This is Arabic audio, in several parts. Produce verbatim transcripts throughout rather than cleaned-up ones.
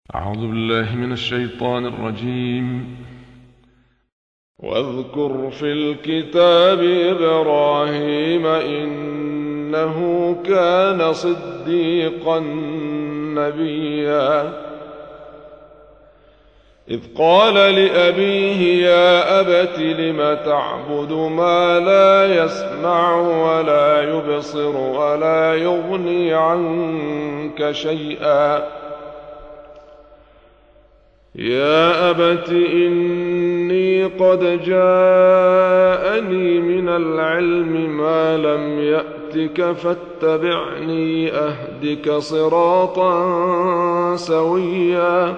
أعوذ بالله من الشيطان الرجيم. واذكر في الكتاب إبراهيم إنه كان صديقا نبيا إذ قال لأبيه يا أبت لم تعبد ما لا يسمع ولا يبصر ولا يغني عنك شيئا يا أبت إني قد جاءني من العلم ما لم يأتك فاتبعني أهدك صراطا سويا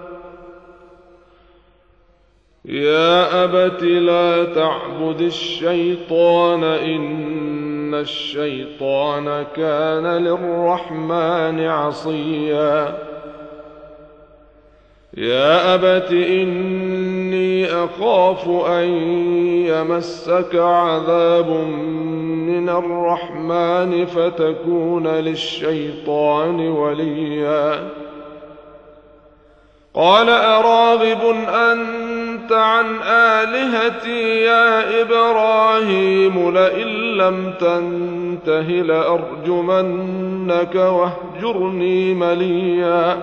يا أبت لا تعبد الشيطان إن الشيطان كان للرحمن عصيا يا أبت إني أخاف أن يمسك عذاب من الرحمن فتكون للشيطان وليا قال أراغب أنت عن آلهتي يا إبراهيم لئن لم تنته لأرجمنك واهجرني مليا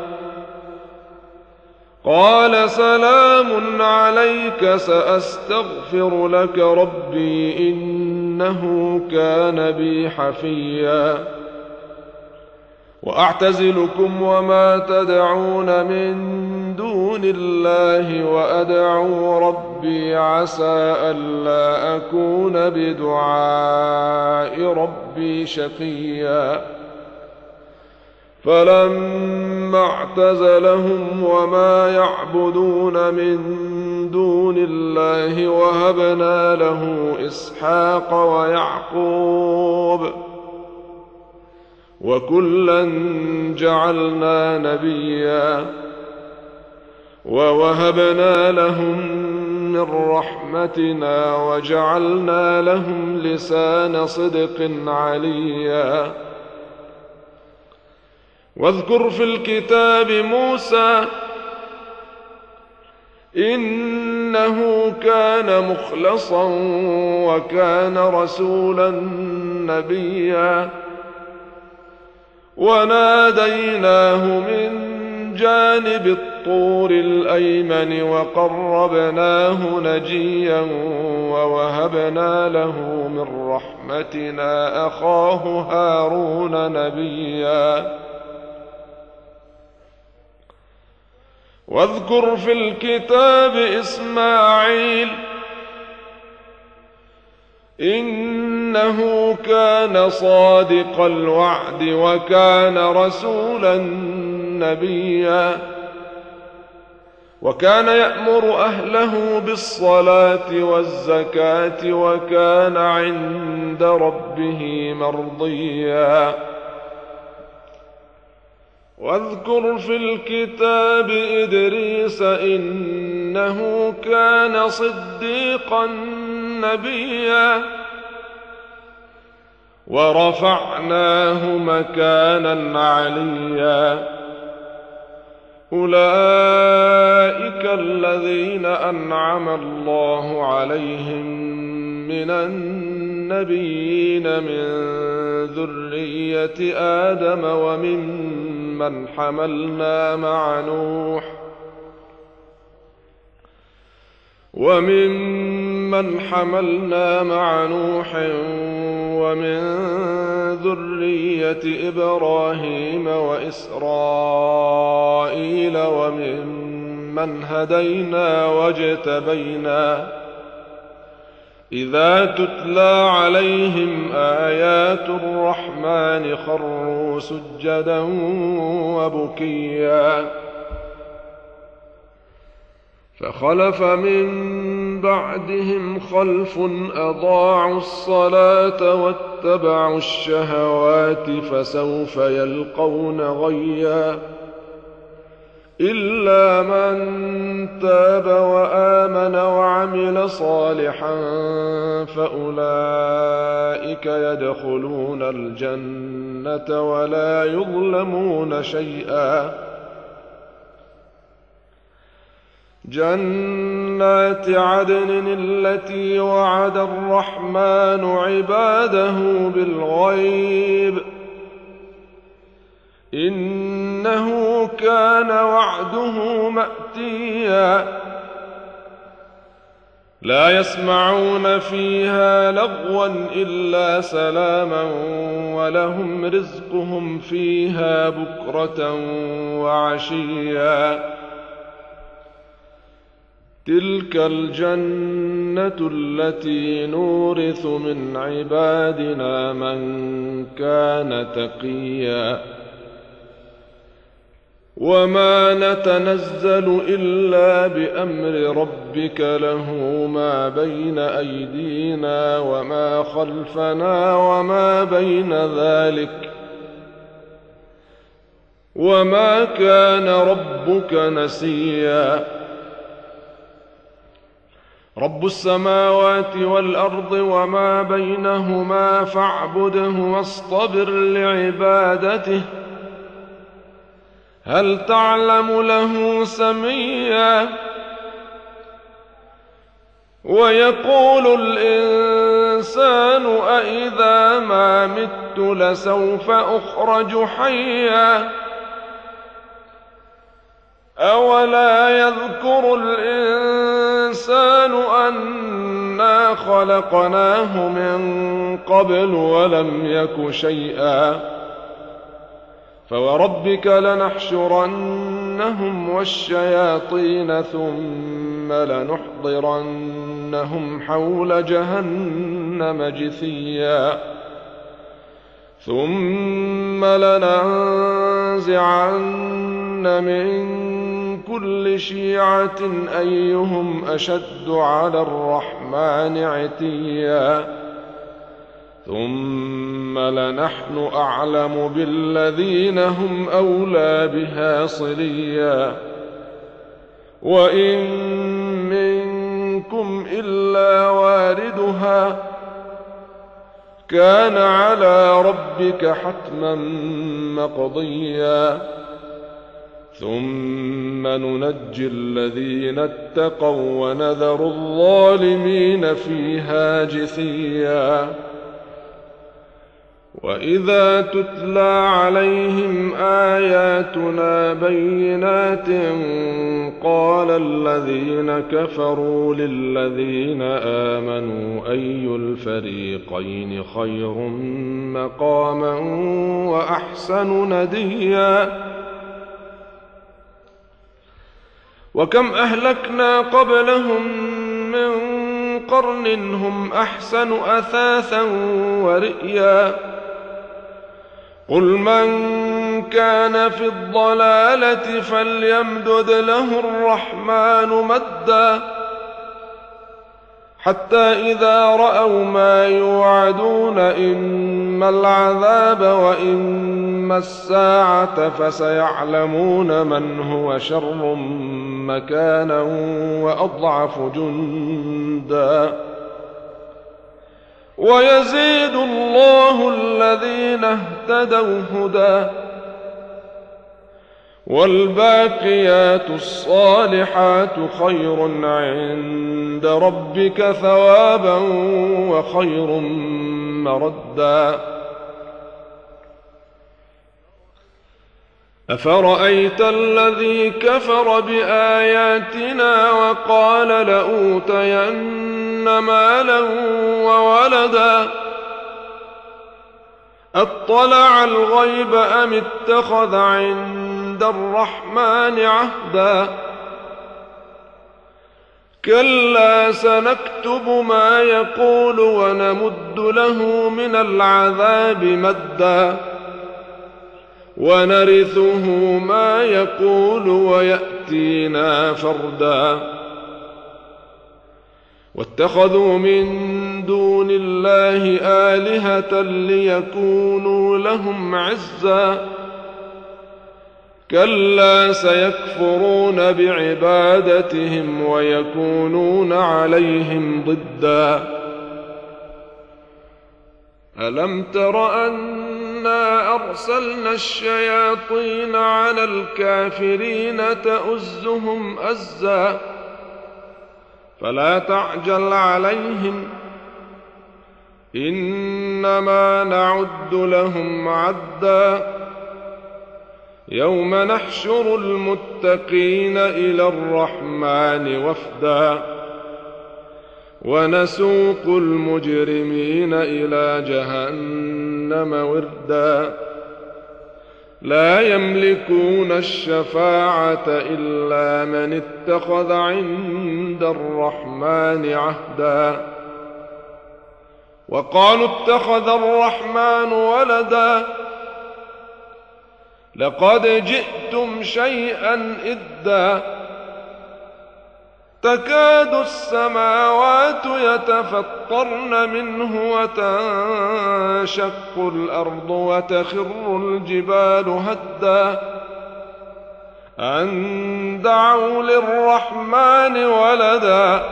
قال سلام عليك سأستغفر لك ربي إنه كان بي حفيا وأعتزلكم وما تدعون من دون الله وأدعو ربي عسى ألا أكون بدعاء ربي شقيا فلما اعتزلهم وما يعبدون من دون الله وهبنا له إسحاق ويعقوب وكلا جعلنا نبيا ووهبنا لهم من رحمتنا وجعلنا لهم لسان صدق عليا واذكر في الكتاب موسى إنه كان مخلصا وكان رسولا نبيا وناديناه من جانب الطور الأيمن وقربناه نجيا ووهبنا له من رحمتنا أخاه هارون نبيا واذكر في الكتاب إسماعيل إنه كان صادق الوعد وكان رسولا نبيا وكان يأمر أهله بالصلاة والزكاة وكان عند ربه مرضيا واذكر في الكتاب إدريس إنه كان صديقا نبيا ورفعناه مكانا عليا أولئك الذين أنعم الله عليهم من النبيين من ذرية آدم وممن حملنا مع نوح وممن حملنا مع نوح ومن ذرية إبراهيم وإسرائيل وممن هدينا واجتبينا إذا تتلى عليهم آيات الرحمن خروا سجدا وبكيا فخلف من بعدهم خلف أضاعوا الصلاة واتبعوا الشهوات فسوف يلقون غيا إلا من تاب وآمن وعمل صالحا فأولئك يدخلون الجنة ولا يظلمون شيئا جنات عدن التي وعد الرحمن عباده بالغيب إنه كان وعده مأتيا لا يسمعون فيها لغوا إلا سلاما ولهم رزقهم فيها بكرة وعشيا تلك الجنة التي نورث من عبادنا من كان تقيا وما نتنزل إلا بأمر ربك له ما بين أيدينا وما خلفنا وما بين ذلك وما كان ربك نسيا رب السماوات والأرض وما بينهما فاعبده واصطبر لعبادته هل تعلم له سميا ويقول الإنسان أإذا ما مت لسوف أخرج حيا أولا يذكر الإنسان أنا خلقناه من قبل ولم يك شيئا فوربك لنحشرنهم والشياطين ثم لنحضرنهم حول جهنم جثيا ثم لننزعن من كل شيعة أيهم أشد على الرحمن عتيا ثم لنحن أعلم بالذين هم أولى بها صليا وإن منكم إلا واردها كان على ربك حتما مقضيا ثم ننجي الذين اتقوا ونذر الظالمين فيها جثيا وإذا تتلى عليهم آياتنا بينات قال الذين كفروا للذين آمنوا أي الفريقين خير مقاما وأحسن نديا وكم أهلكنا قبلهم من قرن هم أحسن أثاثا ورئيا قل من كان في الضلالة فليمدد له الرحمن مدا حتى إذا رأوا ما يوعدون إما العذاب وإما الساعة فسيعلمون من هو شر مكانا وأضعف جندا ويزيد الله الذين اهتدوا هدى والباقيات الصالحات خير عند ربك ثوابا وخير مردا أفرأيت الذي كفر بآياتنا وقال لأوتين مالا وولدا أطلع الغيب أم اتخذ عند الرحمن عهدا كلا سنكتب ما يقول ونمد له من العذاب مدا ونرثه ما يقول ويأتينا فردا واتخذوا من دون الله آلهة ليكونوا لهم عزا كلا سيكفرون بعبادتهم ويكونون عليهم ضدا ألم تر أنا أرسلنا الشياطين على الكافرين تؤزهم أزا فلا تعجل عليهم إنما نعد لهم عدا يوم نحشر المتقين إلى الرحمن وفدا ونسوق المجرمين إلى جهنم وردا لا يملكون الشفاعة إلا من اتخذ عند الرحمن عهدا وقالوا اتخذ الرحمن ولدا لقد جئتم شيئا إدا تكاد السماوات يتفطرن منه وتنشق الأرض وتخر الجبال هدا أن دعوا للرحمن ولدا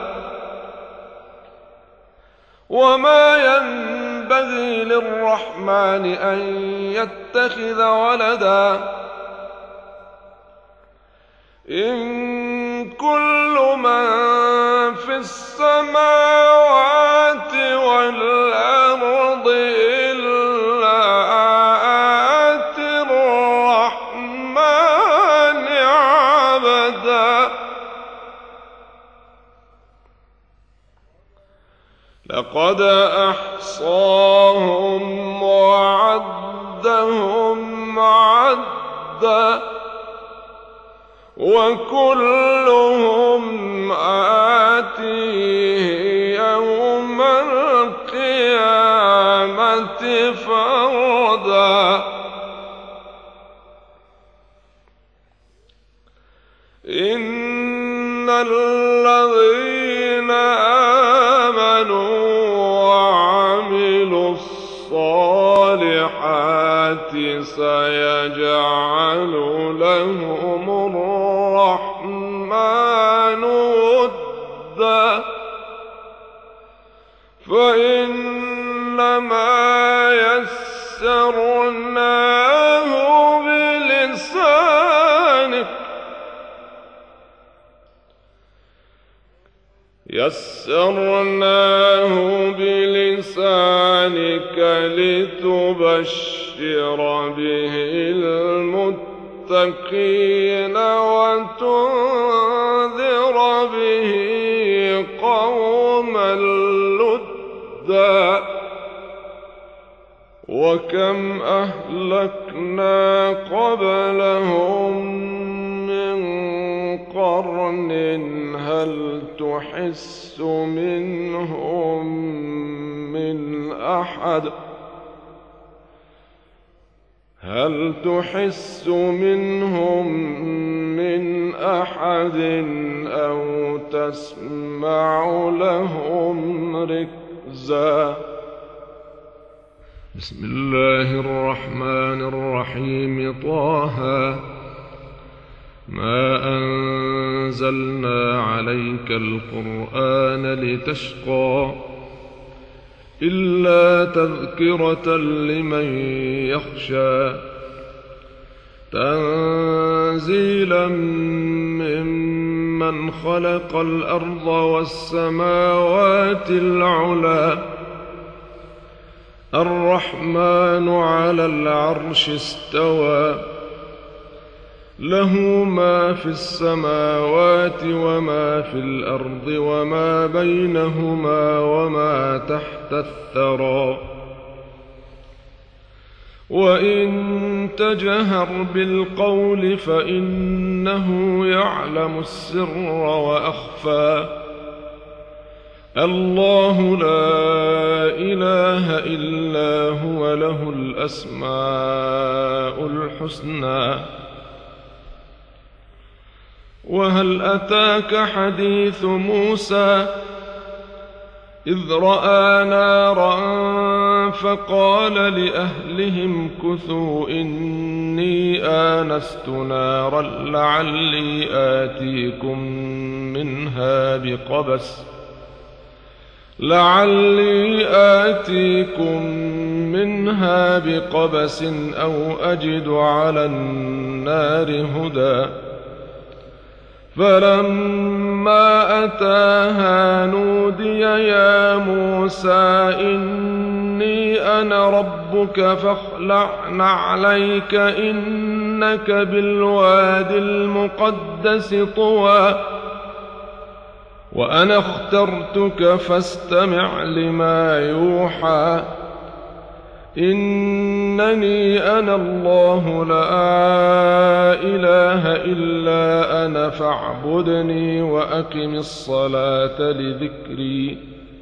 وما ينبغي للرحمن أن يتخذ ولدا إن كل من في السماوات والأرض إلا آتي الرحمن عبدا لقد أحصاهم وعدهم عدا وكلهم آتيه يوم القيامة فردا إن الذين آمنوا وعملوا الصالحات سيجعل لهم الرحمن ودا فإنما يسرناه بلسانك يسرناه بلسانك لتبشر به المتقين وتنذر به قوما لدا وكم أهلكنا قبلهم من قرن هل تحس منهم من أحد هل تحس منهم من أحد أو تسمع لهم ركزا بسم الله الرحمن الرحيم طه ما أنزلنا عليك القرآن لتشقى إلا تذكرة لمن يخشى تنزيلا ممن خلق الأرض والسماوات العلى الرحمن على العرش استوى له ما في السماوات وما في الأرض وما بينهما وما تحت الثرى وإن تجهر بالقول فإنه يعلم السر وأخفى الله لا إله إلا هو له الأسماء الحسنى وهل أتاك حديث موسى إذ رأى نارا فقال لأهلهم كثوا إني آنست نارا لعلي آتيكم منها بقبس لعلي آتيكم منها بقبس أو أجد على النار هدى فلما أتاها نودي يا موسى إني أنا ربك فاخلع نعليك إنك بالوادي المقدس طوى وأنا اخترتك فاستمع لما يوحى إنني أنا الله لا إله إلا أنا فاعبدني وأقم الصلاة لذكري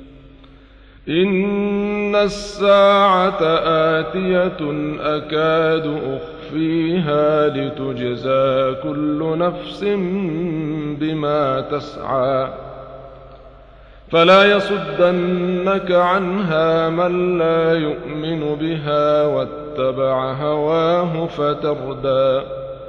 إن الساعة آتية أكاد أخفيها لتجزى كل نفس بما تسعى فلا يصدنك عنها من لا يؤمن بها واتبع هواه فتردى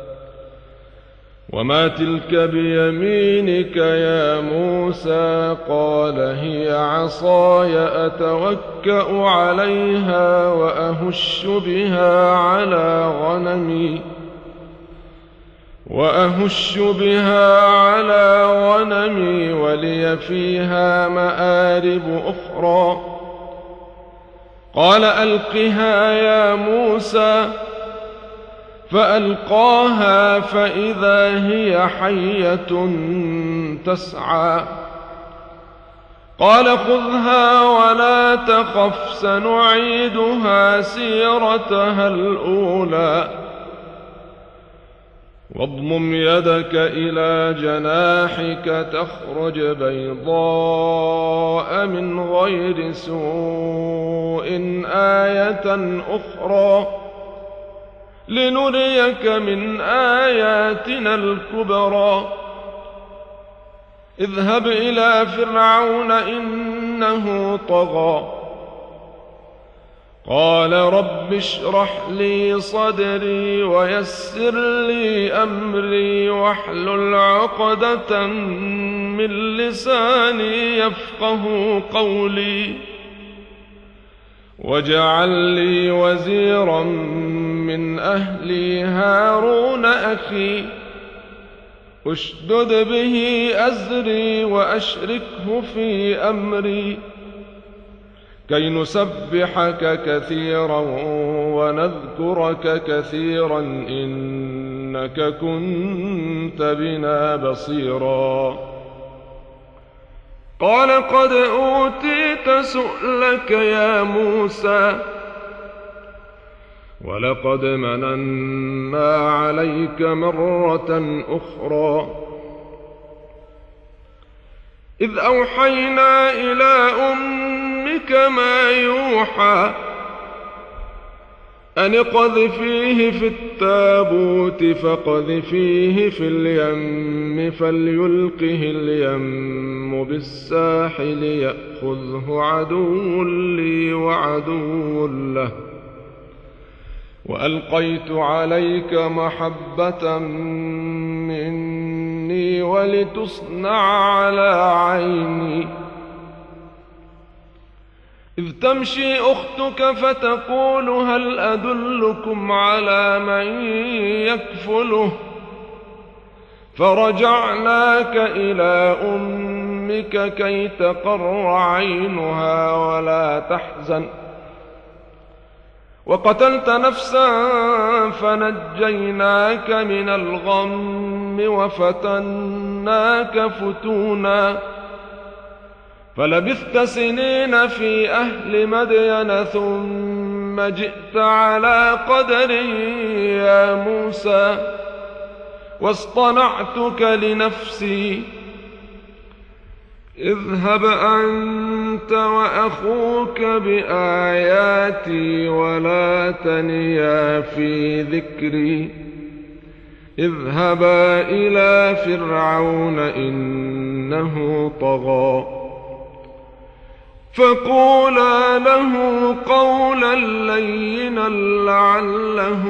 وما تلك بيمينك يا موسى قال هي عصاي أتوكأ عليها وأهش بها على غنمي وأهش بها على غنمي ولي فيها مآرب أخرى قال ألقها يا موسى فألقاها فإذا هي حية تسعى قال خذها ولا تخف سنعيدها سيرتها الأولى واضمم يدك إلى جناحك تخرج بيضاء من غير سوء آية أخرى لنريك من آياتنا الكبرى اذهب إلى فرعون إنه طغى قال رب اشرح لي صدري ويسر لي أمري واحلل عقدة من لساني يفقه قولي واجعل لي وزيرا من أهلي هارون أخي اشدد به أزري وأشركه في أمري كي نسبحك كثيرا ونذكرك كثيرا إنك كنت بنا بصيرا قال قد أوتيت سؤلك يا موسى ولقد مننا عليك مرة أخرى إذ أوحينا إلى أمك ما يوحى أن اقذفيه في التابوت فاقذفيه في اليم فليلقه اليم بالساحل يأخذه عدو لي وعدو له وألقيت عليك محبة مني ولتصنع على عيني إذ تمشي أختك فتقول هل أدلكم على من يكفله فرجعناك إلى أمك كي تقر عينها ولا تحزن وقتلت نفسا فنجيناك من الغم وفتناك فتونا فلبثت سنين في أهل مدين ثم جئت على قدري يا موسى واصطنعتك لنفسي اذهب أنت وأخوك بآياتي ولا تنيا في ذكري اذهبا إلى فرعون إنه طغى فقولا له قولا لينا لعله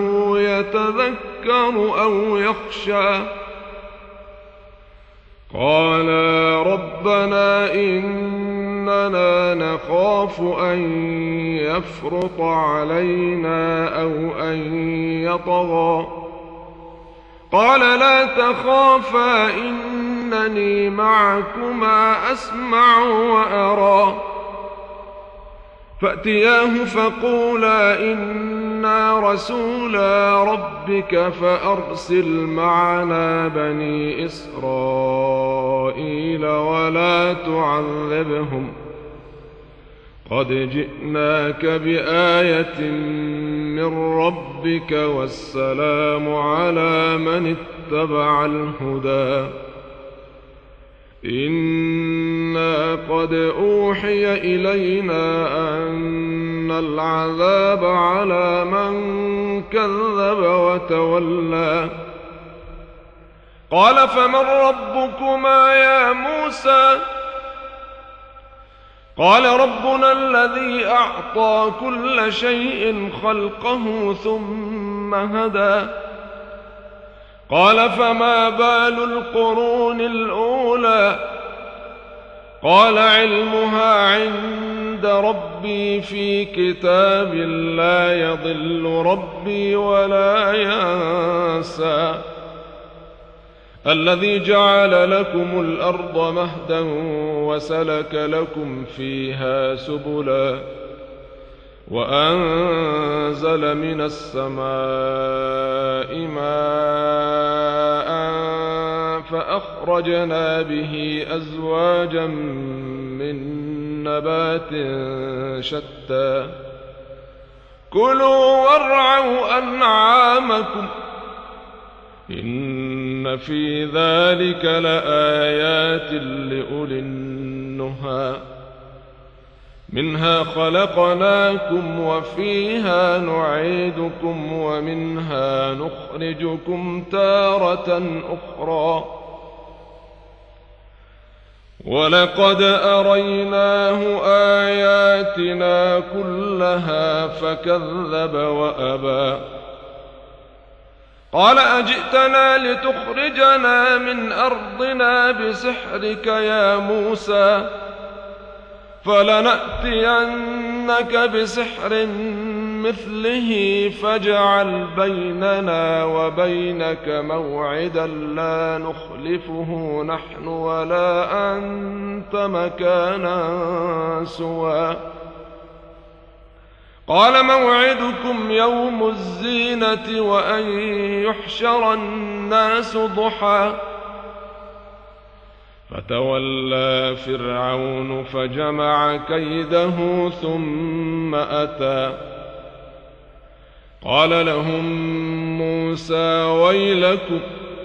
يتذكر أو يخشى قالا ربنا إننا نخاف أن يفرط علينا أو أن يطغى قال لا تخافا إنني معكما أسمع وأرى. فأتياه فقولا إنا رسولا ربك فأرسل معنا بني إسرائيل ولا تعذبهم قد جئناك بآية من ربك والسلام على من اتبع الهدى. إنا قد أوحي إلينا أن العذاب على من كذب وتولى. قال فمن ربكما يا موسى؟ قال ربنا الذي أعطى كل شيء خلقه ثم هدى. قال فما بال القرون الأولى؟ قال علمها عند ربي في كتاب لا يضل ربي ولا ينسى. الذي جعل لكم الأرض مهدا وسلك لكم فيها سبلا وأنزل من السماء ماء فأخرجنا به أزواجا من نبات شتى كلوا وارعوا أنعامكم إن في ذلك لآيات لأولي النهى. منها خلقناكم وفيها نعيدكم ومنها نخرجكم تارة أخرى. ولقد أريناه آياتنا كلها فكذب وأبى. قال أجئتنا لتخرجنا من أرضنا بسحرك يا موسى فلنأتينك بسحر مثله فاجعل بيننا وبينك موعدا لا نخلفه نحن ولا أنت مكانا سوى. قال موعدكم يوم الزينة وأن يحشر الناس ضحى. فتولى فرعون فجمع كيده ثم أتى. قال لهم موسى ويلكم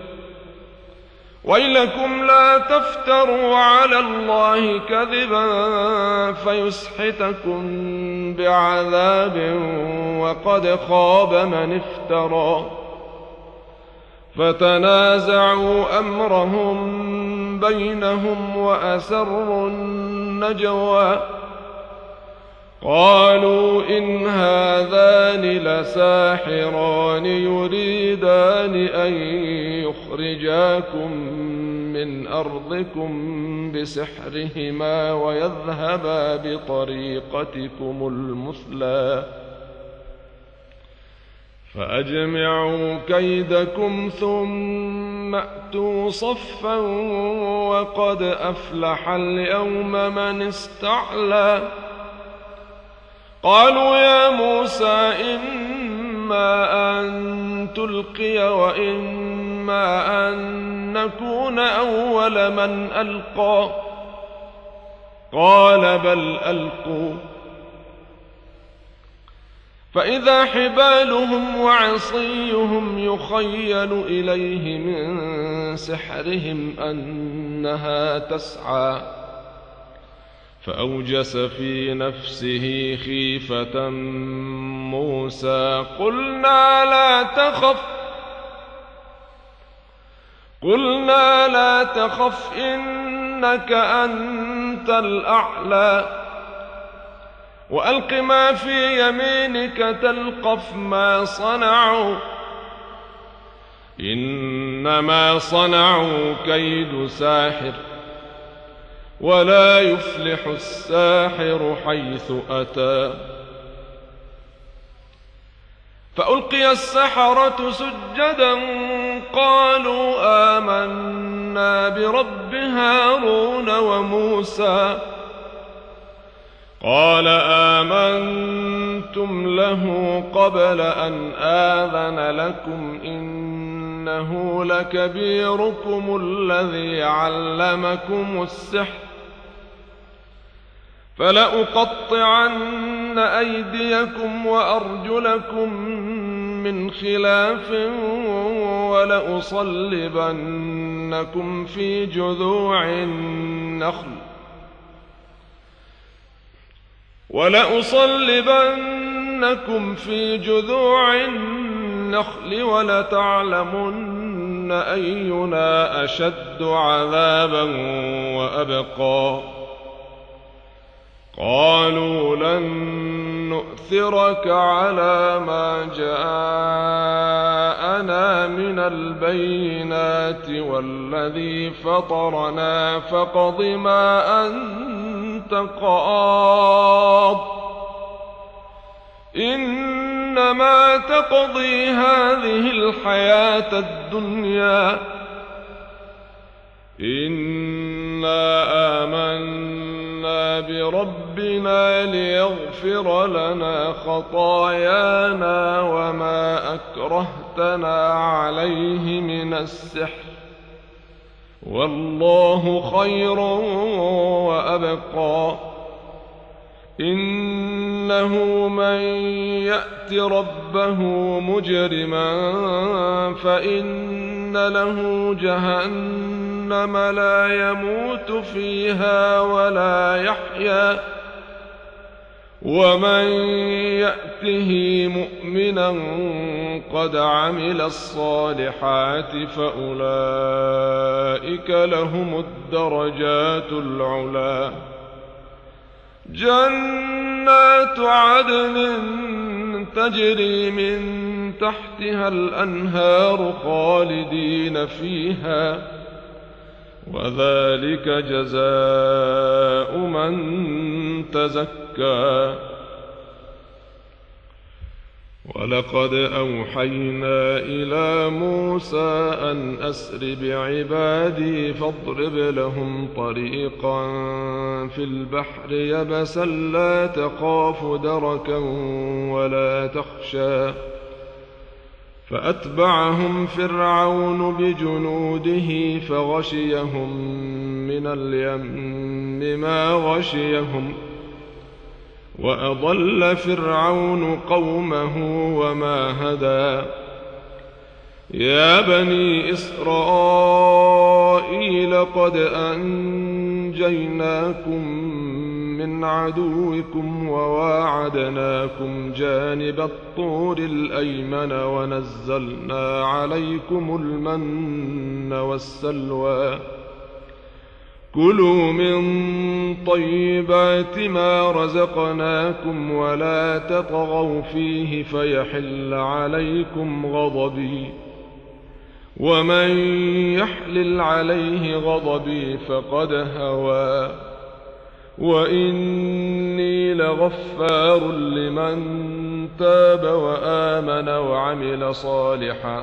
ويلكم لا تفتروا على الله كذبا فيسحتكم بعذاب وقد خاب من افترى. فتنازعوا أمرهم بينهم وأسروا النجوى. قالوا إن هذان لساحران يريدان أن يخرجاكم من أرضكم بسحرهما ويذهبا بطريقتكم المثلى فأجمعوا كيدكم ثم أتوا صفا وقد أفلح اليوم من استعلى. قالوا يا موسى إما أن تلقي وإما أن نكون أول من ألقى. قال بل ألقوا. فإذا حبالهم وعصيهم يخيل إليه من سحرهم أنها تسعى. فأوجس في نفسه خيفة موسى قلنا لا تخف قلنا لا تخف إنك أنت الأعلى وألق ما في يمينك تلقف ما صنعوا إنما صنعوا كيد ساحر ولا يفلح الساحر حيث أتى. فألقي السحرة سجدا قالوا آمنا برب هارون وموسى قال آمنتم له قبل أن آذن لكم إنه لكبيركم الذي علمكم السحر فلأقطعن أيديكم وأرجلكم من خلاف ولأصلبنكم في جذوع النخل ولأصلبنكم في جذوع النخل ولتعلمن أينا أشد عذابا وأبقى قالوا لن نؤثرك على ما جاءنا من البينات والذي فطرنا فاقض ما أنت قاض إنما تقضي هذه الحياة الدنيا إنا آمنا بربنا ليغفر لنا خطايانا وما أكرهتنا عليه من السحر والله خير وأبقى إنه من يأت ربه مجرما فإن له جهنم لا يموت فيها ولا يحيا ومن يأته مؤمنا قد عمل الصالحات فأولئك لهم الدرجات العلى جنات عدن تجري من تحتها الأنهار خالدين فيها وذلك جزاء من تزكى ولقد أوحينا إلى موسى أن أسر بعبادي فاضرب لهم طريقا في البحر يبسا لا تخاف دركا ولا تخشى فأتبعهم فرعون بجنوده فغشيهم من اليم ما غشيهم وأضل فرعون قومه وما هدى يا بني إسرائيل قد أنجيناكم من عدوكم وواعدناكم جانب الطور الأيمن ونزلنا عليكم المن والسلوى كلوا من طيبات ما رزقناكم ولا تطغوا فيه فيحل عليكم غضبي ومن يحلل عليه غضبي فقد هوى وإني لغفار لمن تاب وآمن وعمل صالحا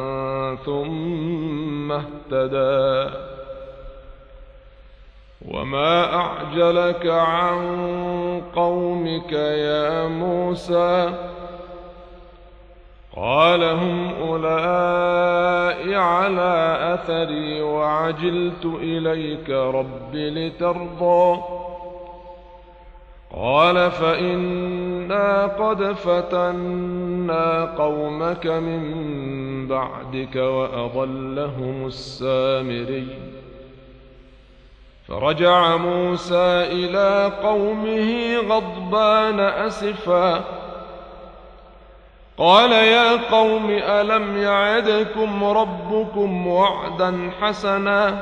ثم اهتدى وما أعجلك عن قومك يا موسى قال هم أولئك على أثري وعجلت إليك رب لترضى قال فإنا قد فتنا قومك من بعدك وأضلهم السامري فرجع موسى إلى قومه غضبان أسفا قال يا قوم ألم يعدكم ربكم وعدا حسنا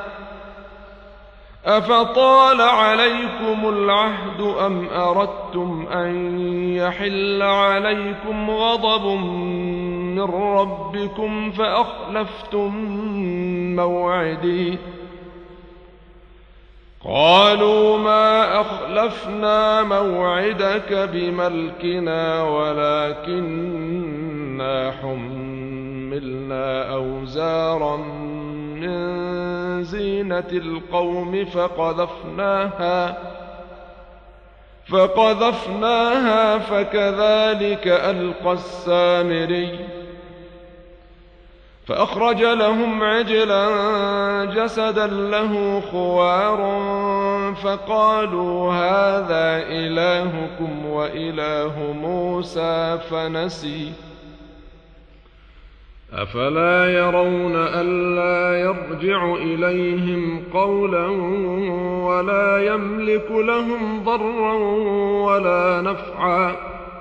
أفطال عليكم العهد أم أردتم أن يحل عليكم غضب من ربكم فأخلفتم موعدي قالوا ما أخلفنا موعدك بملكنا ولكننا حملنا حملنا أوزارا من زينة القوم فقذفناها فقذفناها فكذلك ألقى السامري فأخرج لهم عجلا جسدا له خوار فقالوا هذا إلهكم وإله موسى فنسي أفلا يرون ألا يرجع إليهم قولا ولا يملك لهم ضرا ولا نفعا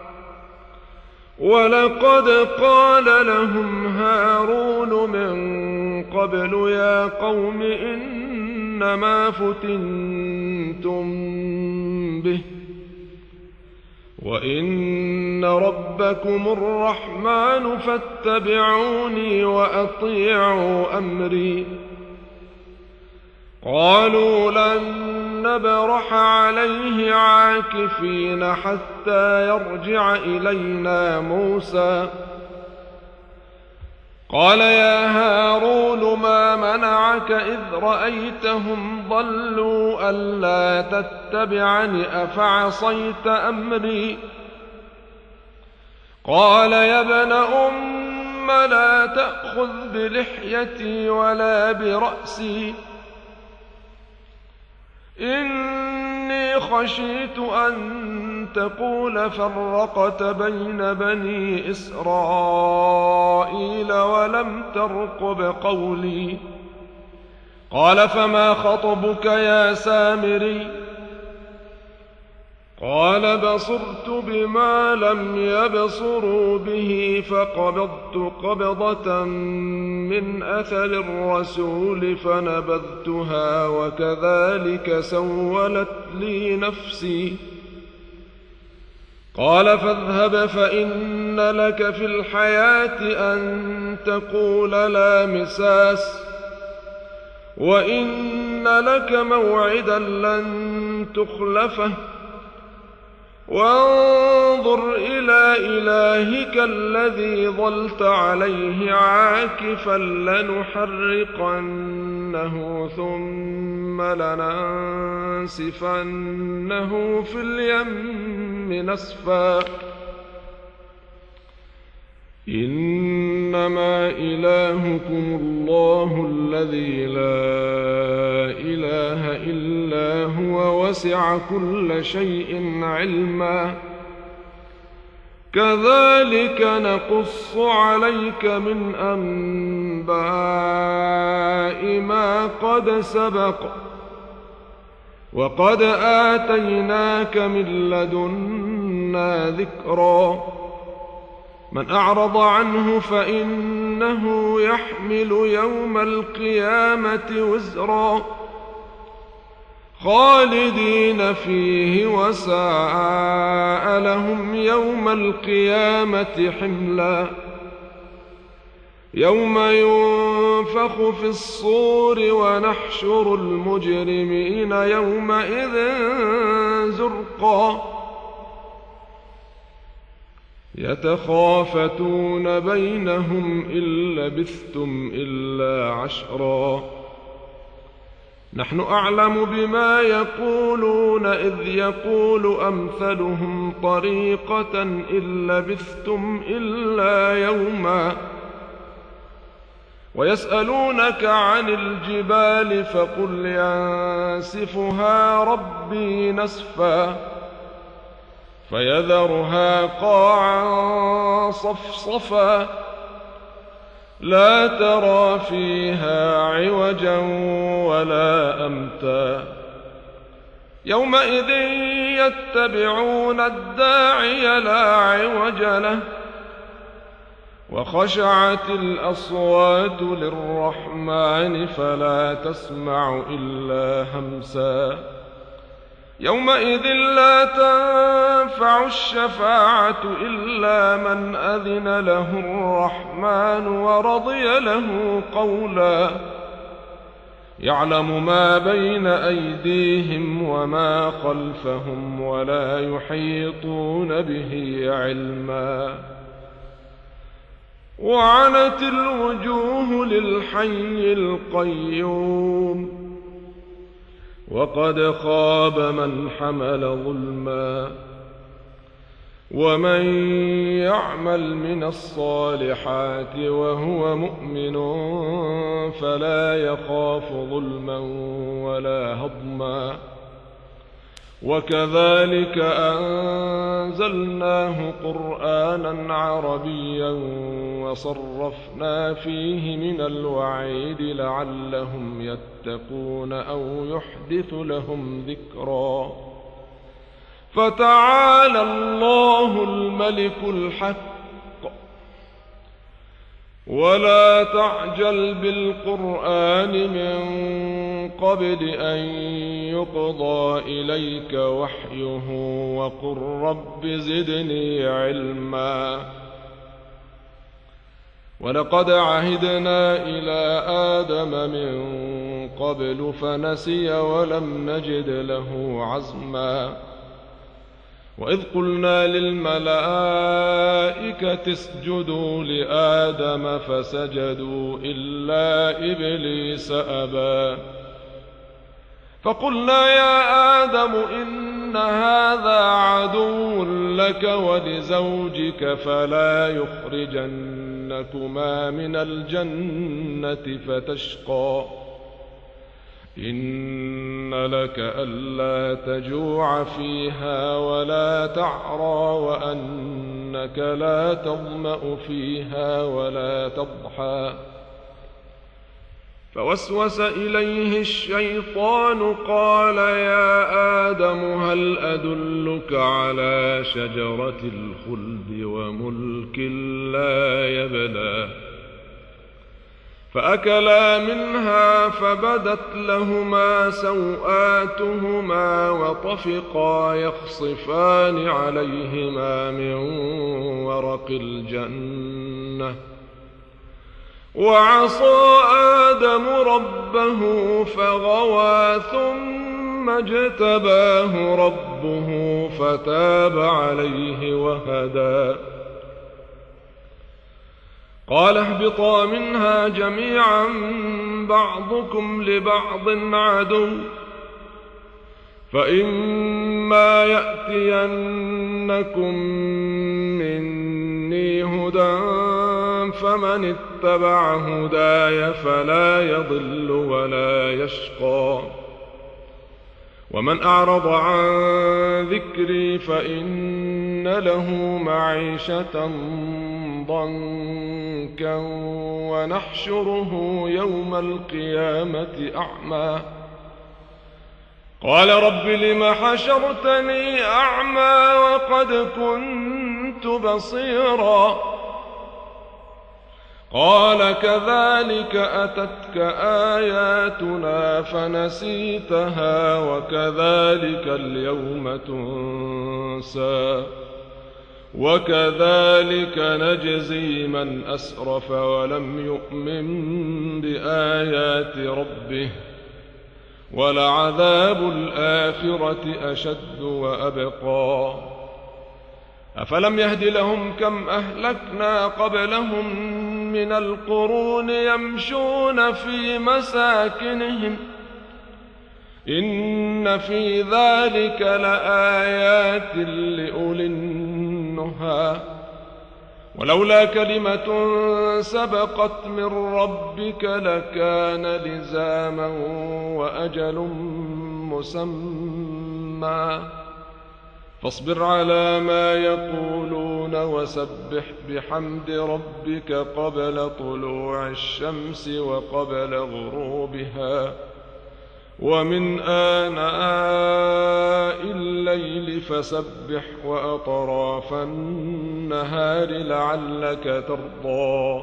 ولقد قال لهم هارون من قبل يا قوم إنما فتنتم به وإن ربكم الرحمن فاتبعوني وأطيعوا أمري قالوا لن نبرح عليه عاكفين حتى يرجع إلينا موسى قال يا هارون ما منعك إذ رأيتهم ضلوا ألا تتبعني أفعصيت أمري قال يا ابن أم لا تأخذ بلحيتي ولا برأسي إني خشيت أن تقول فرقت بين بني إسرائيل ولم ترقب قولي قال فما خطبك يا سامري قال بصرت بما لم يبصروا به فقبضت قبضة من أثر الرسول فنبذتها وكذلك سولت لي نفسي قال فاذهب فإن لك في الحياة أن تقول لا مساس وإن لك موعدا لن تخلفه وانظر إلى إلهك الذي ظلت عليه عاكفا لنحرقنه ثم لننسفنه في اليم نسفا إنما إلهكم الله الذي لا إله إلا هو وسع كل شيء علما كذلك نقص عليك من أنباء ما قد سبق وقد آتيناك من لدنا ذكرا من أعرض عنه فإنه يحمل يوم القيامة وزرا خالدين فيه وساء لهم يوم القيامة حملا يوم ينفخ في الصور ونحشر المجرمين يومئذ زرقا يتخافتون بينهم إن لبثتم إلا عشرا نحن أعلم بما يقولون إذ يقول أمثلهم طريقة إن لبثتم إلا يوما ويسألونك عن الجبال فقل ينسفها ربي نسفا فيذرها قاعا صفصفا لا ترى فيها عوجا ولا أمتا يومئذ يتبعون الداعي لا عوج له وخشعت الأصوات للرحمن فلا تسمع إلا همسا يومئذ لا تنفع الشفاعة إلا من أذن له الرحمن ورضي له قولا يعلم ما بين أيديهم وما خلفهم ولا يحيطون به علما وعنت الوجوه للحي القيوم وقد خاب من حمل ظلما ومن يعمل من الصالحات وهو مؤمن فلا يخاف ظلما ولا هضما وكذلك أنزلناه قرآنا عربيا وصرفنا فيه من الوعيد لعلهم يتقون أو يحدث لهم ذكرا فتعالى الله الملك الحق ولا تعجل بالقرآن من قبل أن يقضى إليك وحيه وقل رب زدني علما ولقد عهدنا إلى آدم من قبل فنسي ولم نجد له عزما وإذ قلنا للملائكة اسجدوا لآدم فسجدوا إلا إبليس أبى فقلنا يا آدم إن هذا عدو لك ولزوجك فلا يخرجنكما من الجنة فتشقى إن لك ألا تجوع فيها ولا تعرى وأنك لا تظمأ فيها ولا تضحى فوسوس إليه الشيطان قال يا آدم هل أدلك على شجرة الخلد وملك لا يبلى فأكلا منها فبدت لهما سوآتهما وطفقا يخصفان عليهما من ورق الجنة وعصى آدم ربه فغوى ثم اجتباه ربه فتاب عليه وهدى قال اهبطا منها جميعا بعضكم لبعض عدو فإما يأتينكم مني هدى فمن اتبع هداي فلا يضل ولا يشقى ومن أعرض عن ذكري فإن له معيشة ضنكا ونحشره يوم القيامة أعمى قال رب لم حشرتني أعمى وقد كنت بصيرا قال كذلك أتتك آياتنا فنسيتها وكذلك اليوم تنسى وكذلك نجزي من أسرف ولم يؤمن بآيات ربه ولعذاب الآخرة أشد وأبقى أفلم يهد لهم كم أهلكنا قبلهم من القرون يمشون في مساكنهم إن في ذلك لآيات لأولي النهى ولولا كلمة سبقت من ربك لكان لزاما وأجل مسمى فاصبر على ما يقولون وسبح بحمد ربك قبل طلوع الشمس وقبل غروبها ومن آناء الليل فسبح وأطراف النهار لعلك ترضى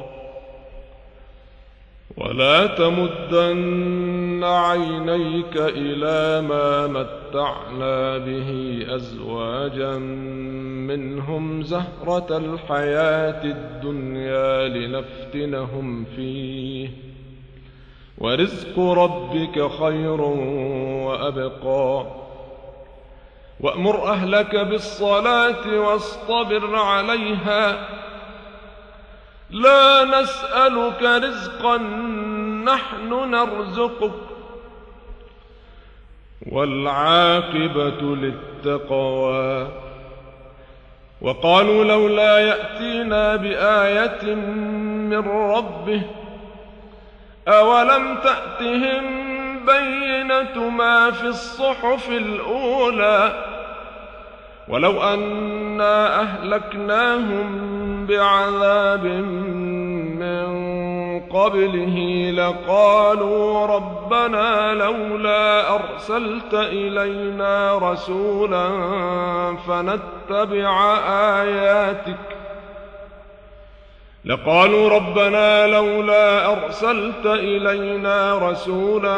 ولا تمدن عينيك إلى ما متعنا به أزواجا منهم زهرة الحياة الدنيا لنفتنهم فيه ورزق ربك خير وأبقى وأمر أهلك بالصلاة واصطبر عليها لا نسألك رزقا نحن نرزقك والعاقبة للتقوى. وقالوا لولا يأتينا بآية من ربه أولم تأتهم بينة ما في الصحف الأولى ولو أنا أهلكناهم بعذاب من قبله لقالوا ربنا لولا أرسلت إلينا رسولا فنتبع آياتك لقالوا ربنا لولا أرسلت إلينا رسولا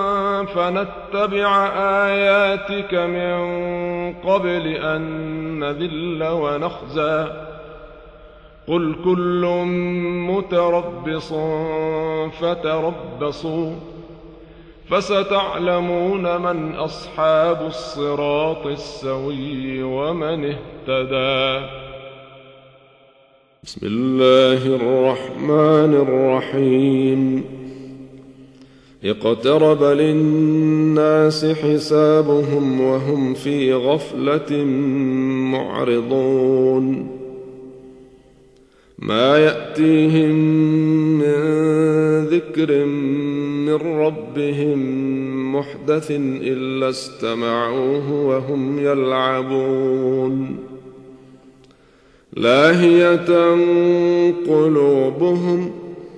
فنتبع آياتك من قبل أن نذل ونخزى قل كل متربص فتربصوا فستعلمون من أصحاب الصراط السوي ومن اهتدى. بسم الله الرحمن الرحيم. اقترب للناس حسابهم وهم في غفلة معرضون ما يأتيهم من ذكر من ربهم محدث إلا استمعوه وهم يلعبون لاهية قلوبهم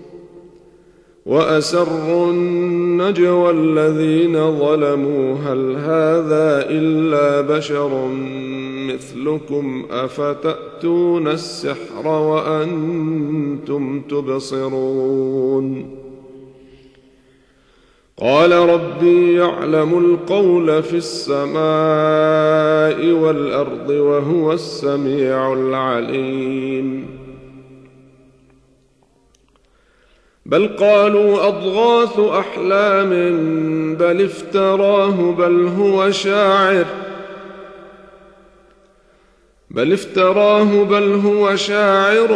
وأسروا النجوى الذين ظلموا هل هذا إلا بشر مثلكم أفتأتون السحر وأنتم تبصرون قال ربي يعلم القول في السماء والأرض وهو السميع العليم بل قالوا أضغاث أحلام بل افتراه بل هو شاعر بل افتراه بل هو شاعر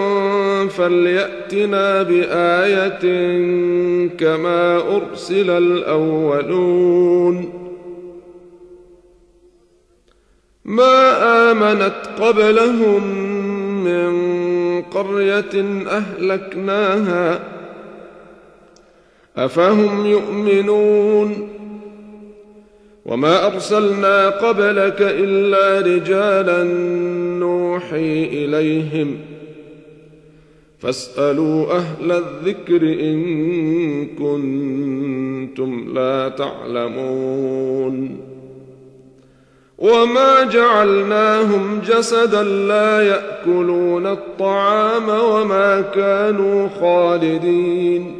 فليأتنا بآية كما أرسل الأولون ما آمنت قبلهم من قرية أهلكناها أفهم يؤمنون وما أرسلنا قبلك إلا رجالا نوحي إليهم فاسألوا أهل الذكر إن كنتم لا تعلمون وما جعلناهم جسدا لا يأكلون الطعام وما كانوا خالدين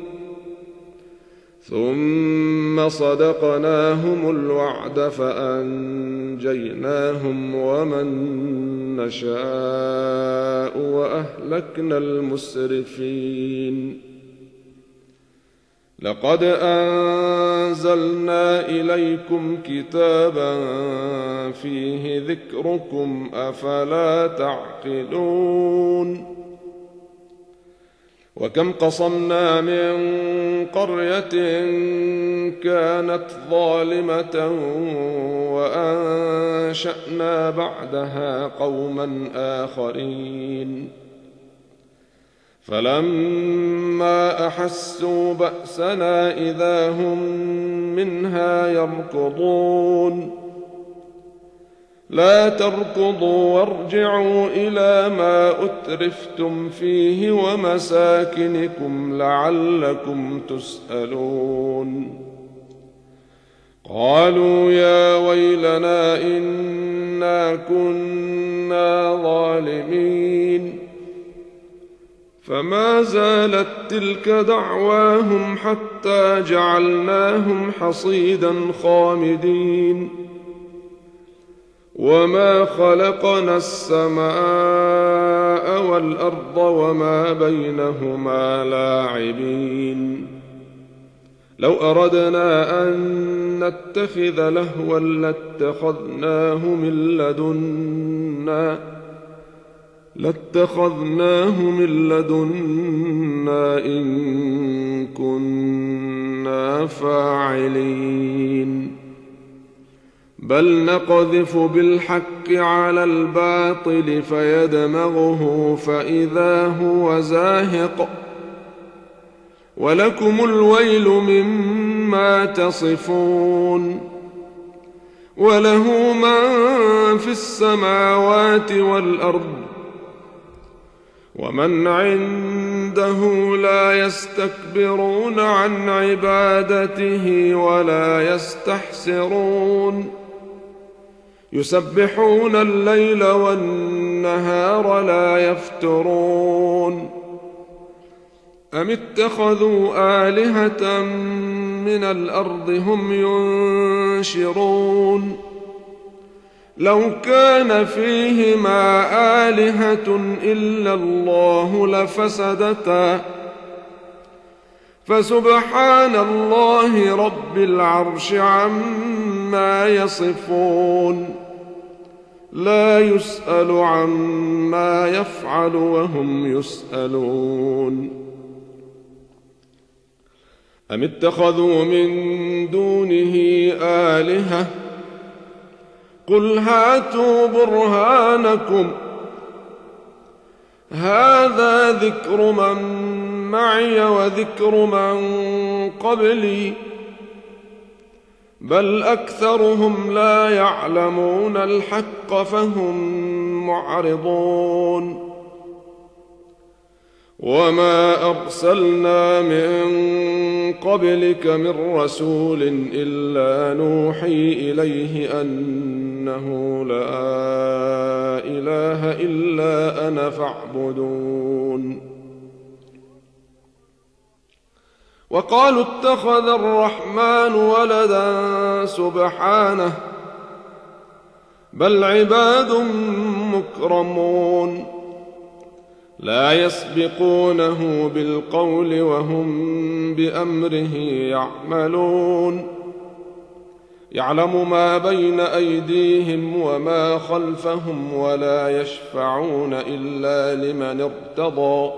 ثم صدقناهم الوعد فأنجيناهم ومن نشاء وأهلكنا المسرفين لقد أنزلنا إليكم كتابا فيه ذكركم أفلا تعقلون وكم قصمنا من قرية كانت ظالمة وأنشأنا بعدها قوما آخرين فلما أحسوا بأسنا إذا هم منها يركضون لا تركضوا وارجعوا إلى ما أترفتم فيه ومساكنكم لعلكم تسألون قالوا يا ويلنا إنا كنا ظالمين فما زالت تلك دعواهم حتى جعلناهم حصيدا خامدين وما خلقنا السماء والأرض وما بينهما لاعبين لو أردنا أن نتخذ لهوا لاتخذناه من لدنا لاتخذناه من لدنا إن كنا فاعلين بل نقذف بالحق على الباطل فيدمغه فإذا هو زاهق ولكم الويل مما تصفون وله من في السماوات والأرض ومن عنده لا يستكبرون عن عبادته ولا يستحسرون يسبحون الليل والنهار لا يفترون أم اتخذوا آلهة من الأرض هم ينشرون لو كان فيهما آلهة إلا الله لفسدتا فسبحان الله رب العرش عما يصفون لا يسأل عما يفعل وهم يسألون أم اتخذوا من دونه آلهة قل هاتوا برهانكم هذا ذكر من معي وذكر من قبلي بل أكثرهم لا يعلمون الحق فهم معرضون وما أرسلنا من قبلك من رسول إلا نوحي إليه أنه لا إله إلا أنا فاعبدون وقالوا اتخذ الرحمن ولدا سبحانه بل عباد مكرمون لا يسبقونه بالقول وهم بأمره يعملون يعلم ما بين أيديهم وما خلفهم ولا يشفعون إلا لمن ارتضى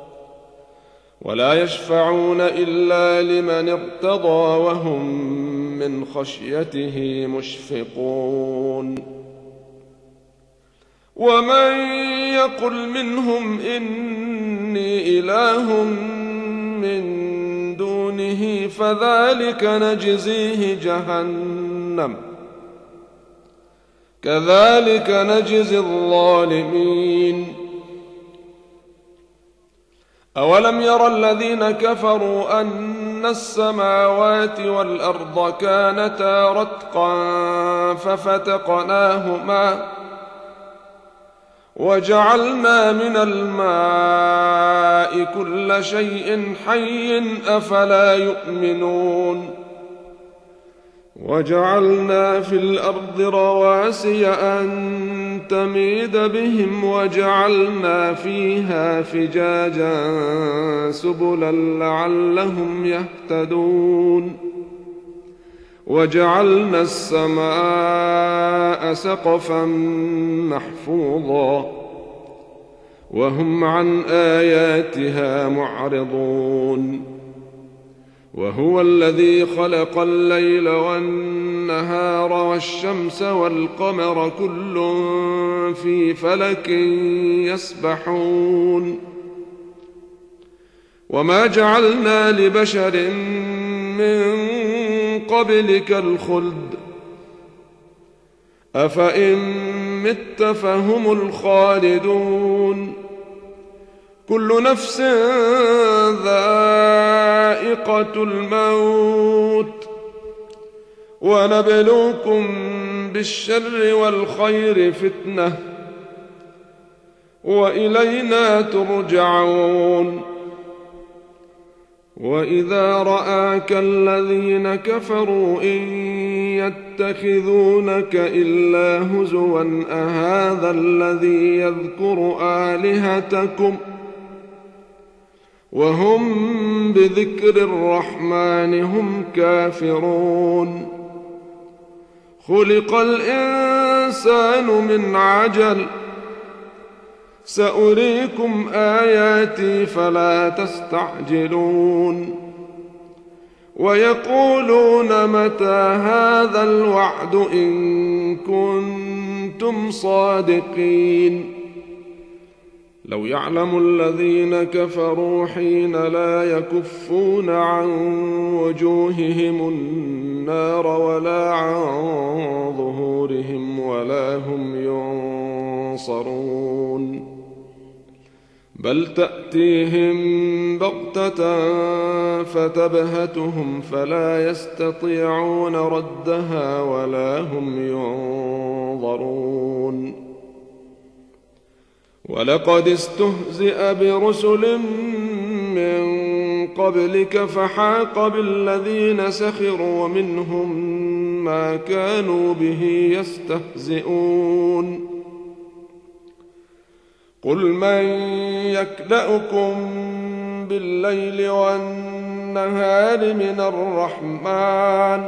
ولا يشفعون إلا لمن ارتضى وهم من خشيته مشفقون ومن يقل منهم إني إله من دونه فذلك نجزيه جهنم كذلك نجزي الظالمين أولم ير الذين كفروا أن السماوات والأرض كانتا رتقا ففتقناهما وجعلنا من الماء كل شيء حي أفلا يؤمنون وجعلنا في الأرض رواسي أن تميد بهم وجعلنا فيها فجاجا سبلا لعلهم يهتدون وجعلنا السماء سقفا محفوظا وهم عن آياتها معرضون وهو الذي خلق الليل والنهار والشمس والقمر كل في فلك يسبحون وما جعلنا لبشر من قبلك الخلد أفإن مت فهم الخالدون كل نفس ذائقة الموت ونبلوكم بالشر والخير فتنة وإلينا ترجعون وإذا رآك الذين كفروا إن يتخذونك إلا هزوا أهذا الذي يذكر آلهتكم وهم بذكر الرحمن هم كافرون خلق الإنسان من عجل سأريكم آياتي فلا تستعجلون ويقولون متى هذا الوعد إن كنتم صادقين لو يعلم الذين كفروا حين لا يكفون عن وجوههم النار ولا عن ظهورهم ولا هم ينصرون بل تأتيهم بغتة فتبهتهم فلا يستطيعون ردها ولا هم ينظرون ولقد استهزئ برسل من قبلك فحاق بالذين سخروا منهم ما كانوا به يستهزئون قل من يكلأكم بالليل والنهار من الرحمن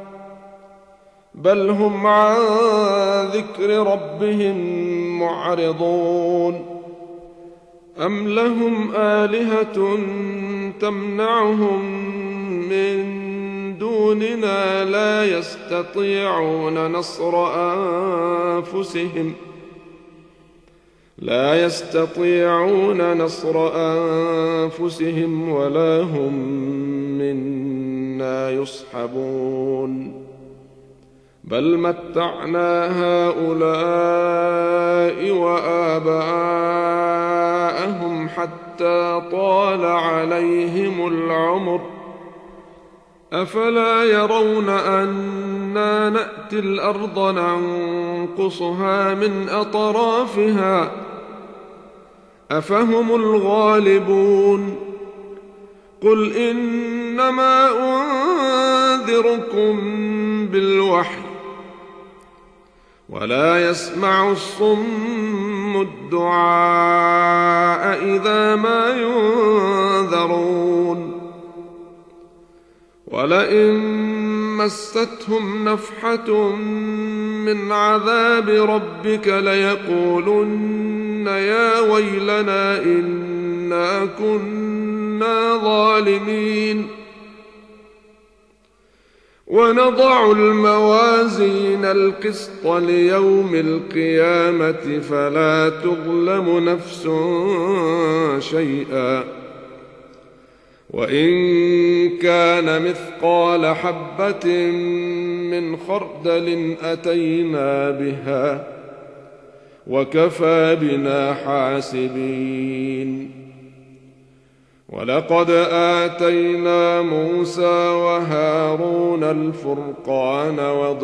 بل هم عن ذكر ربهم معرضون أم لهم آلهة تمنعهم من دوننا لا يستطيعون نصر أنفسهم لا يستطيعون نصر أنفسهم ولا هم منا يصحبون بل متعنا هؤلاء وآباءهم حتى طال عليهم العمر أفلا يرون أنا نأتي الأرض ننقصها من أطرافها أفهم الغالبون قل إنما أنذركم بالوحي ولا يسمع الصم الدعاء إذا ما ينذرون ولئن مستهم نفحة من عذاب ربك ليقولن يا ويلنا إنا كنا ظالمين ونضع الموازين القسط ليوم القيامة فلا تظلم نفس شيئا وإن كان مثقال حبة من خردل أتينا بها وكفى بنا حاسبين ولقد آتينا موسى وهارون الفرقان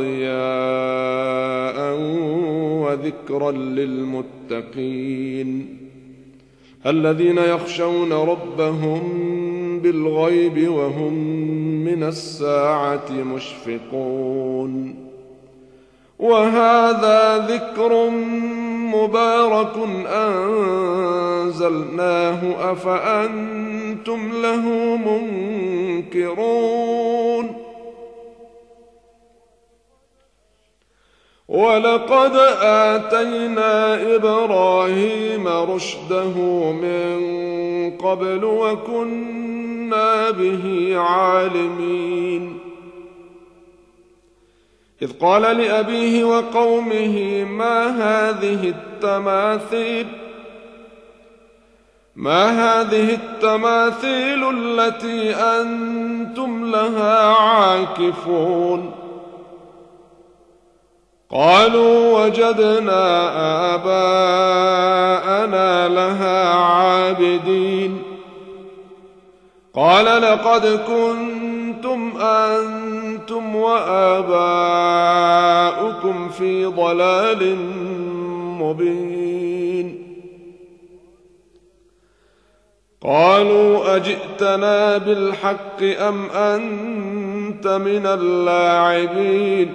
وضياء وذكرا للمتقين الذين يخشون ربهم بالغيب وهم من الساعة مشفقون وهذا ذكر مبارك أنزلناه أفأنتم له منكرون ولقد آتينا إبراهيم رشده من قبل وكنا به عالمين إذ قال لأبيه وقومه ما هذه التماثيل ما هذه التماثيل التي أنتم لها عاكفون قالوا وجدنا آباءنا لها عابدين قال لقد كنتم أنتم وآباؤكم في ضلال مبين قالوا أجئتنا بالحق أم أنت من اللاعبين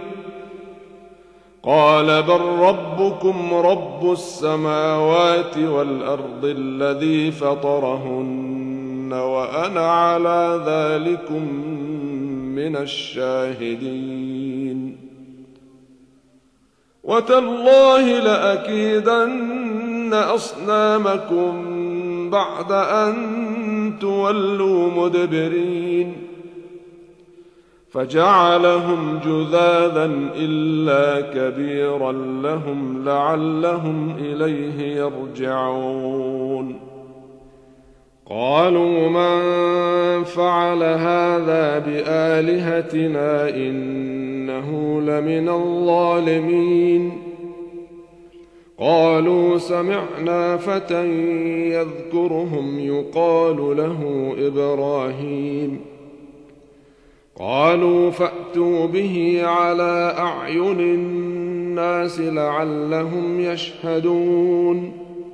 قال بل ربكم رب السماوات والأرض الذي فطرهن وأنا على ذلكم من الشاهدين وتالله لأكيدن أصنامكم بعد أن تولوا مدبرين فجعلهم جذاذا إلا كبيرا لهم لعلهم إليه يرجعون قالوا من فعل هذا بآلهتنا إنه لمن الظالمين قالوا سمعنا فتى يذكرهم يقال له إبراهيم قالوا فأتوا به على أعين الناس لعلهم يشهدون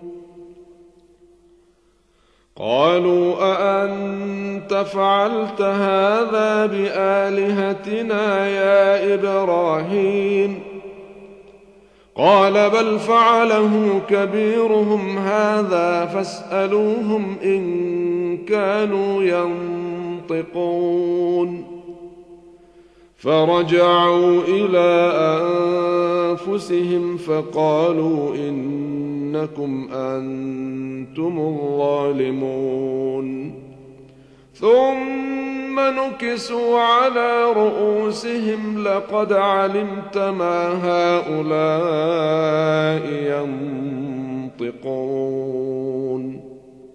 قالوا أأنت فعلت هذا بآلهتنا يا إبراهيم قال بل فعله كبيرهم هذا فاسألوهم إن كانوا ينطقون فرجعوا إلى أنفسهم فقالوا إنكم أنتم الظالمون ثم نكسوا على رؤوسهم لقد علمت ما هؤلاء ينطقون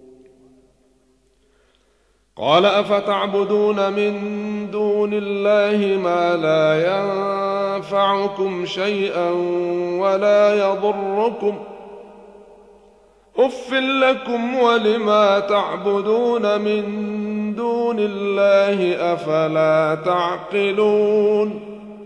قال أفتعبدون من دون الله ما لا ينفعكم شيئا ولا يضركم أف لكم ولما تعبدون من دون الله أفلا تعقلون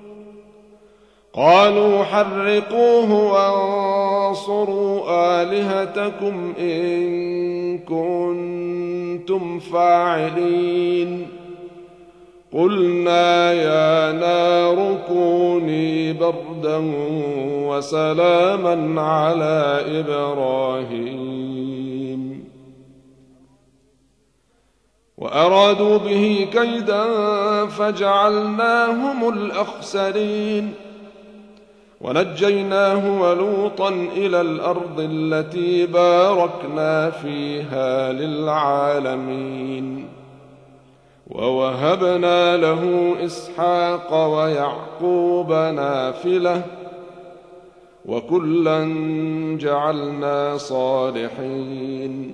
قالوا حرقوه وانصروا آلهتكم إن كنتم فاعلين قلنا يا نار كوني بردا وسلاما على إبراهيم وأرادوا به كيدا فجعلناهم الأخسرين ونجيناه ولوطا إلى الأرض التي باركنا فيها للعالمين ووهبنا له إسحاق ويعقوب نافلة وكلا جعلنا صالحين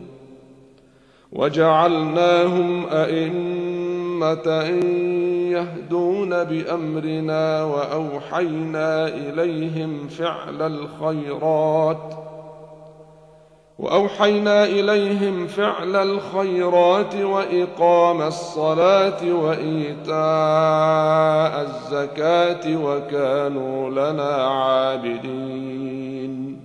وجعلناهم أئمة يهدون بأمرنا وأوحينا إليهم فعل الخيرات وأوحينا إليهم فعل الخيرات وإقام الصلاة وإيتاء الزكاة وكانوا لنا عابدين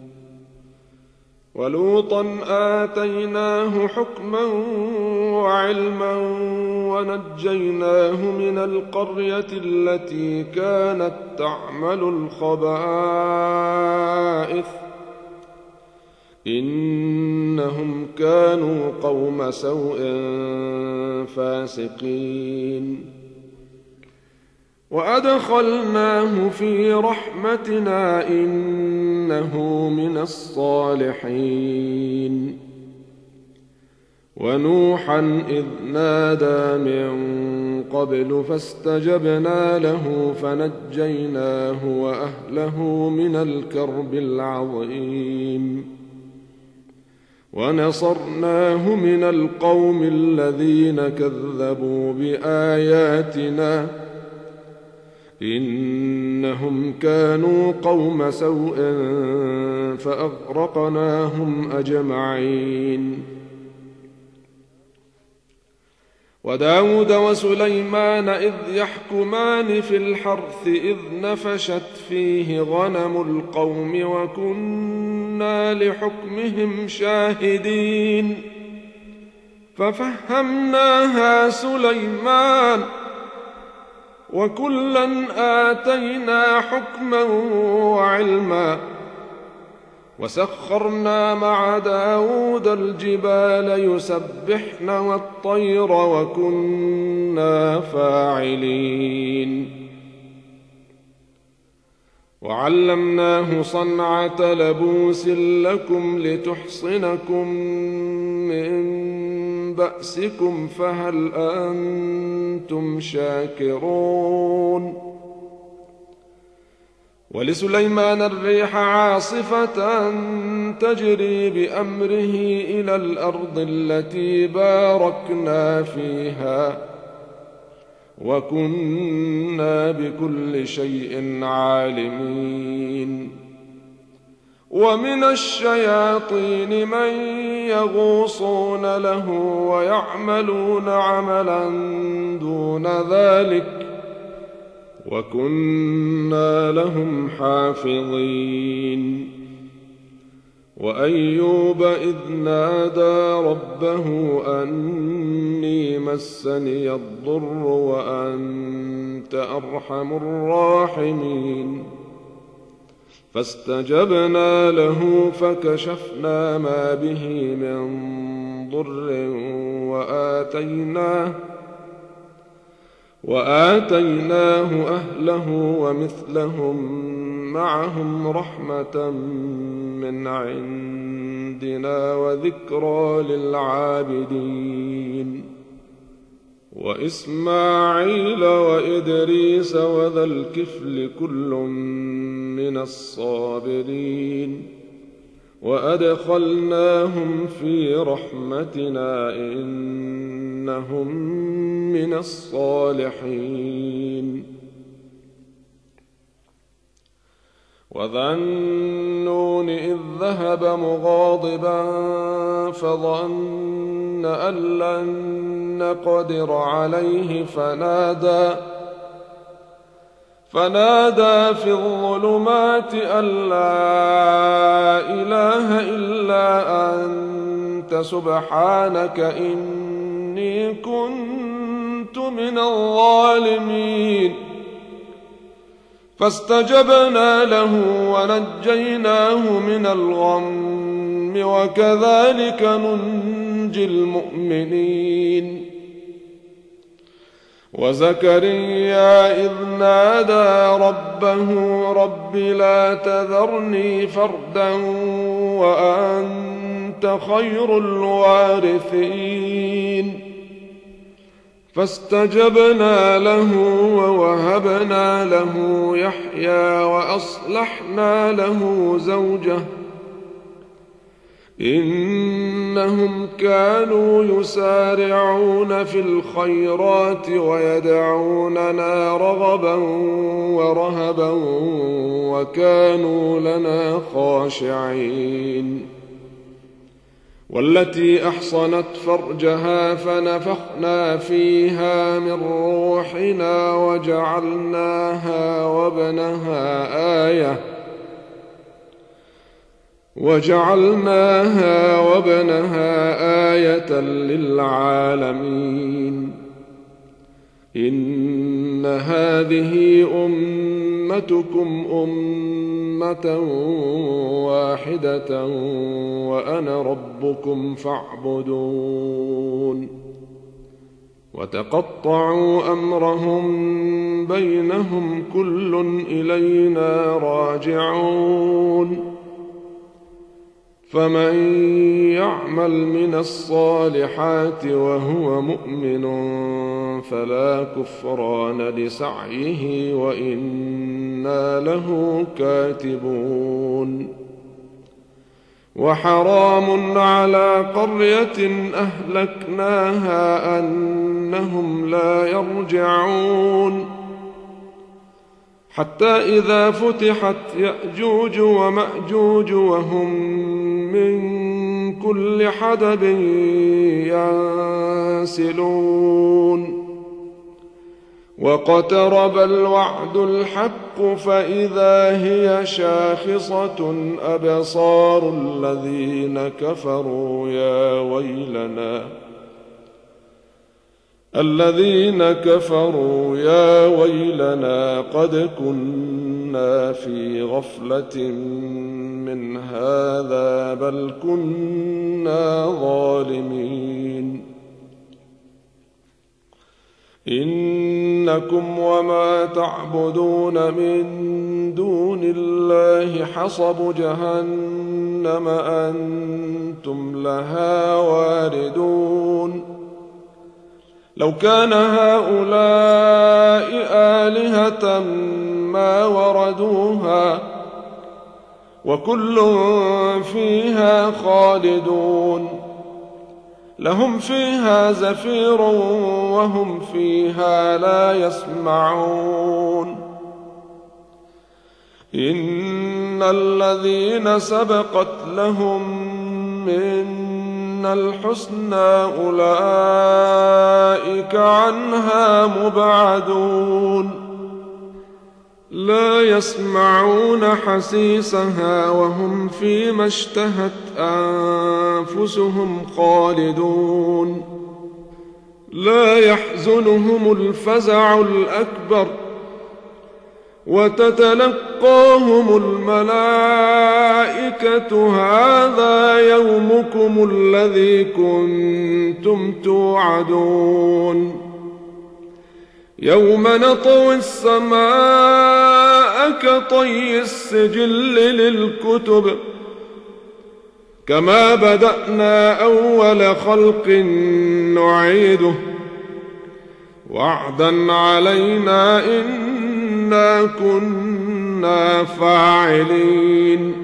ولوطا آتيناه حكما وعلما ونجيناه من القرية التي كانت تعمل الخبائث إنهم كانوا قوم سوء فاسقين وأدخلناه في رحمتنا إنه من الصالحين ونوحا إذ نادى من قبل فاستجبنا له فنجيناه وأهله من الكرب العظيم ونصرناه من القوم الذين كذبوا بآياتنا إنهم كانوا قوم سوء فأغرقناهم أجمعين وداود وسليمان إذ يحكمان في الحرث إذ نفشت فيه غنم القوم وكنا لحكمهم شاهدين ففهمناها سليمان وكلا آتينا حكما وعلما وسخرنا مع داود الجبال يسبحن والطير وكنا فاعلين وعلمناه صنعة لبوس لكم لتحصنكم من بأسكم فهل أنتم شاكرون ولسليمان الريح عاصفة تجري بأمره إلى الأرض التي باركنا فيها وكنا بكل شيء عالمين ومن الشياطين من يغوصون له ويعملون عملا دون ذلك وكنا لهم حافظين وأيوب إذ نادى ربه أني مسني الضر وأنت أرحم الراحمين فاستجبنا له فكشفنا ما به من ضر وآتيناه وآتيناه أهله ومثلهم معهم رحمة من عندنا وذكرى للعابدين وإسماعيل وإدريس وذا الكفل كل من الصابرين وأدخلناهم في رحمتنا إنهم من الصالحين وذا النون إذ ذهب مغاضبا فظن أن لن نقدر عليه فنادى فنادى في الظلمات أن لا إله إلا أنت سبحانك إني كنت من الظالمين فاستجبنا له ونجيناه من الغم وكذلك ننجي المؤمنين وزكريا إذ نادى ربه رب لا تذرني فردا وأنت خير الوارثين فاستجبنا له ووهبنا له يحيى وأصلحنا له زوجه إنهم كانوا يسارعون في الخيرات ويدعوننا رغبا ورهبا وكانوا لنا خاشعين والتي أحصنت فرجها فنفخنا فيها من روحنا وجعلناها وابنها آية وجعلناها وابنها آية للعالمين إن هذه أمتكم أمة واحدة وأنا ربكم فاعبدون وتقطعوا أمرهم بينهم كل إلينا راجعون فمن يعمل من الصالحات وهو مؤمن فلا كفران لسعيه وإنا له كاتبون وحرام على قرية أهلكناها أنهم لا يرجعون حتى إذا فتحت يأجوج ومأجوج وهم من كل حدب ينسلون واقترب الوعد الحق فإذا هي شاخصة أبصار الذين كفروا يا ويلنا الذين كفروا يا ويلنا قد كنا في غفلة من هذا بل كنا ظالمين إنكم وما تعبدون من دون الله حصب جهنم أنتم لها واردون لو كان هؤلاء آلهة ما وردوها وكل فيها خالدون لهم فيها زفير وهم فيها لا يسمعون إن الذين سبقت لهم منا الحسنى أولئك عنها مبعدون لا يسمعون حسيسها وهم فيما اشتهت أنفسهم خالدون لا يحزنهم الفزع الأكبر وتتلقاهم الملائكة هذا يومكم الذي كنتم توعدون يوم نطوي السماء كطي السجل للكتب كما بدأنا أول خلق نعيده وعدا علينا إنا كنا فاعلين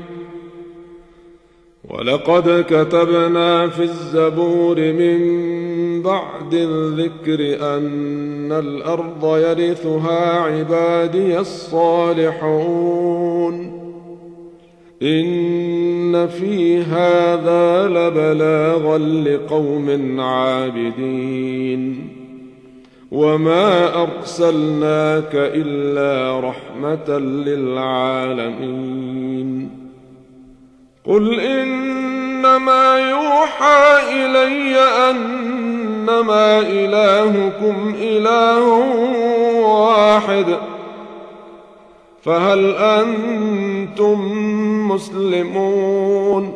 ولقد كتبنا في الزبور من بعد الذكر أن الأرض يرثها عبادي الصالحون إن في هذا لبلاغا لقوم عابدين وما أرسلناك إلا رحمة للعالمين قل إنما يوحى إلي أنما إلهكم إله واحد فهل أنتم مسلمون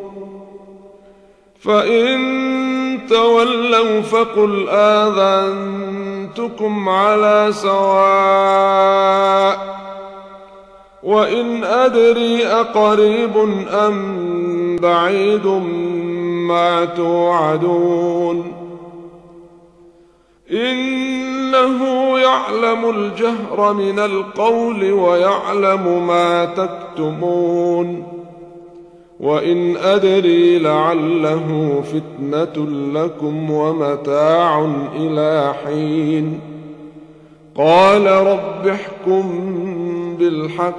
فإن تولوا فقل آذنتكم على سواء وإن أدري أقريب أم بعيد ما توعدون إنه يعلم الجهر من القول ويعلم ما تكتمون وإن أدري لعله فتنة لكم ومتاع إلى حين قال رب احكم بالحق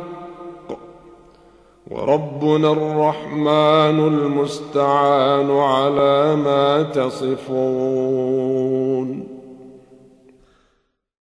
وربنا الرحمن المستعان على ما تصفون.